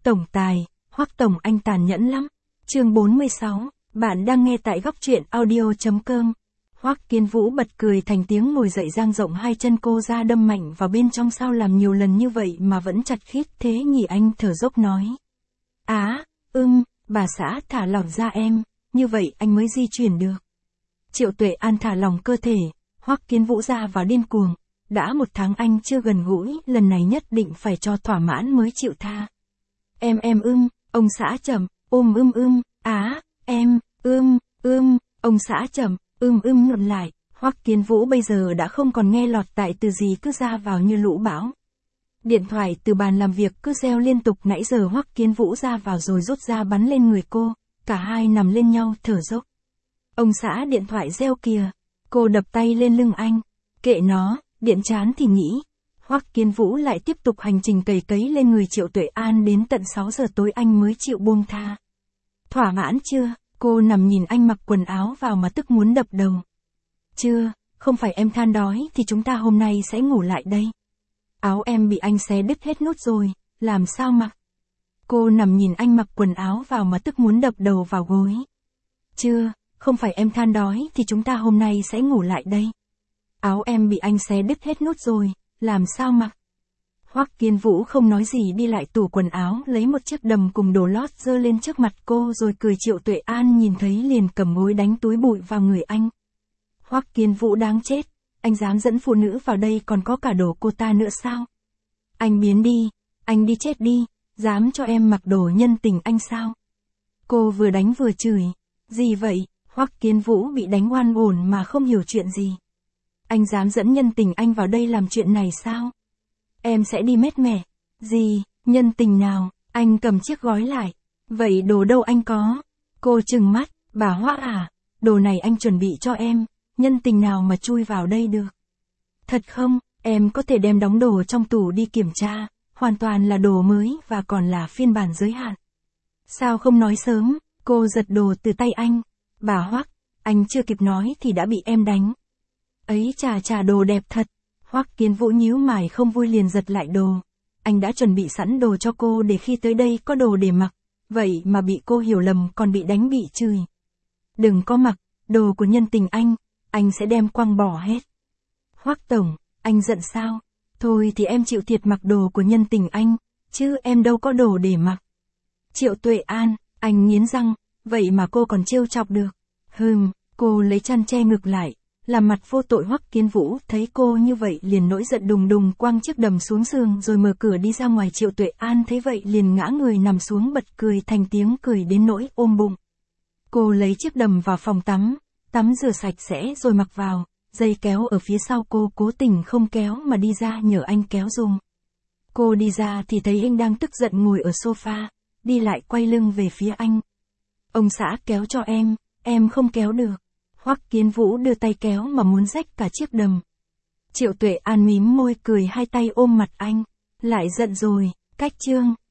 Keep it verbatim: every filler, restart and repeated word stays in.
tổng tài, Hoắc tổng anh tàn nhẫn lắm. Chương bốn mươi sáu, bạn đang nghe tại góc truyện audio chấm com. Hoắc Kiến Vũ bật cười thành tiếng ngồi dậy dang rộng hai chân cô ra đâm mạnh vào bên trong, sao làm nhiều lần như vậy mà vẫn chặt khít thế nhỉ? Anh thở dốc nói. Á, ưm, bà xã thả lỏng ra em, như vậy anh mới di chuyển được. Triệu Tuệ An thả lỏng cơ thể, Hoắc Kiến Vũ ra vào điên cuồng. Đã một tháng anh chưa gần gũi, lần này nhất định phải cho thỏa mãn mới chịu tha. Em em ưm, ông xã chậm, ôm ưm ưm, á, em, ưm, ưm, ông xã chậm, ưm ưm ngậm lại. Hoắc Kiến Vũ bây giờ đã không còn nghe lọt tại từ gì cứ ra vào như lũ bão. Điện thoại từ bàn làm việc cứ reo liên tục, nãy giờ Hoắc Kiến Vũ ra vào rồi rút ra bắn lên người cô, cả hai nằm lên nhau thở dốc. Ông xã điện thoại reo kìa, cô đập tay lên lưng anh, kệ nó, điện chán thì nghỉ. Hoắc Kiến Vũ lại tiếp tục hành trình cày cấy lên người Triệu Tuệ An đến tận sáu giờ tối anh mới chịu buông tha. Thỏa mãn chưa? Cô nằm nhìn anh mặc quần áo vào mà tức muốn đập đầu. Chưa, không phải em than đói thì chúng ta hôm nay sẽ ngủ lại đây. Áo em bị anh xé đứt hết nút rồi, làm sao mặc? Cô nằm nhìn anh mặc quần áo vào mà tức muốn đập đầu vào gối. Chưa, không phải em than đói thì chúng ta hôm nay sẽ ngủ lại đây. Áo em bị anh xé đứt hết nút rồi, làm sao mặc? Hoắc Kiến Vũ không nói gì đi lại tủ quần áo lấy một chiếc đầm cùng đồ lót giơ lên trước mặt cô rồi cười. Triệu Tuệ An nhìn thấy liền cầm gối đánh túi bụi vào người anh. Hoắc Kiến Vũ đáng chết, anh dám dẫn phụ nữ vào đây còn có cả đồ cô ta nữa sao? Anh biến đi, anh đi chết đi, dám cho em mặc đồ nhân tình anh sao? Cô vừa đánh vừa chửi. Gì vậy? Hoắc Kiến Vũ bị đánh oan uổng mà không hiểu chuyện gì. Anh dám dẫn nhân tình anh vào đây làm chuyện này sao? Em sẽ đi mét mẻ. Gì, nhân tình nào? Anh cầm chiếc gói lại. Vậy đồ đâu anh có? Cô trừng mắt, bà Hoắc à, đồ này anh chuẩn bị cho em, nhân tình nào mà chui vào đây được? Thật không, em có thể đem đóng đồ trong tủ đi kiểm tra, hoàn toàn là đồ mới và còn là phiên bản giới hạn. Sao không nói sớm? Cô giật đồ từ tay anh. Bà Hoắc, anh chưa kịp nói thì đã bị em đánh. Ấy chà chà, đồ đẹp thật. Hoắc Kiến Vũ nhíu mày không vui liền giật lại đồ. Anh đã chuẩn bị sẵn đồ cho cô để khi tới đây có đồ để mặc. Vậy mà bị cô hiểu lầm còn bị đánh bị chửi. Đừng có mặc, đồ của nhân tình anh, anh sẽ đem quăng bỏ hết. Hoắc tổng, anh giận sao? Thôi thì em chịu thiệt mặc đồ của nhân tình anh, chứ em đâu có đồ để mặc. Triệu Tuệ An, anh nghiến răng, vậy mà cô còn trêu chọc được. Hừm, cô lấy chăn che ngực lại, làm mặt vô tội. Hoắc Kiến Vũ thấy cô như vậy liền nổi giận đùng đùng quăng chiếc đầm xuống giường rồi mở cửa đi ra ngoài. Triệu Tuệ An thấy vậy liền ngã người nằm xuống bật cười thành tiếng cười đến nỗi ôm bụng. Cô lấy chiếc đầm vào phòng tắm, tắm rửa sạch sẽ rồi mặc vào, dây kéo ở phía sau cô cố tình không kéo mà đi ra nhờ anh kéo giùm. Cô đi ra thì thấy anh đang tức giận ngồi ở sofa, đi lại quay lưng về phía anh. Ông xã kéo cho em, em không kéo được. Hoắc Kiến Vũ đưa tay kéo mà muốn rách cả chiếc đầm. Triệu Tuệ An mím môi cười hai tay ôm mặt anh. Lại giận rồi, cách chương.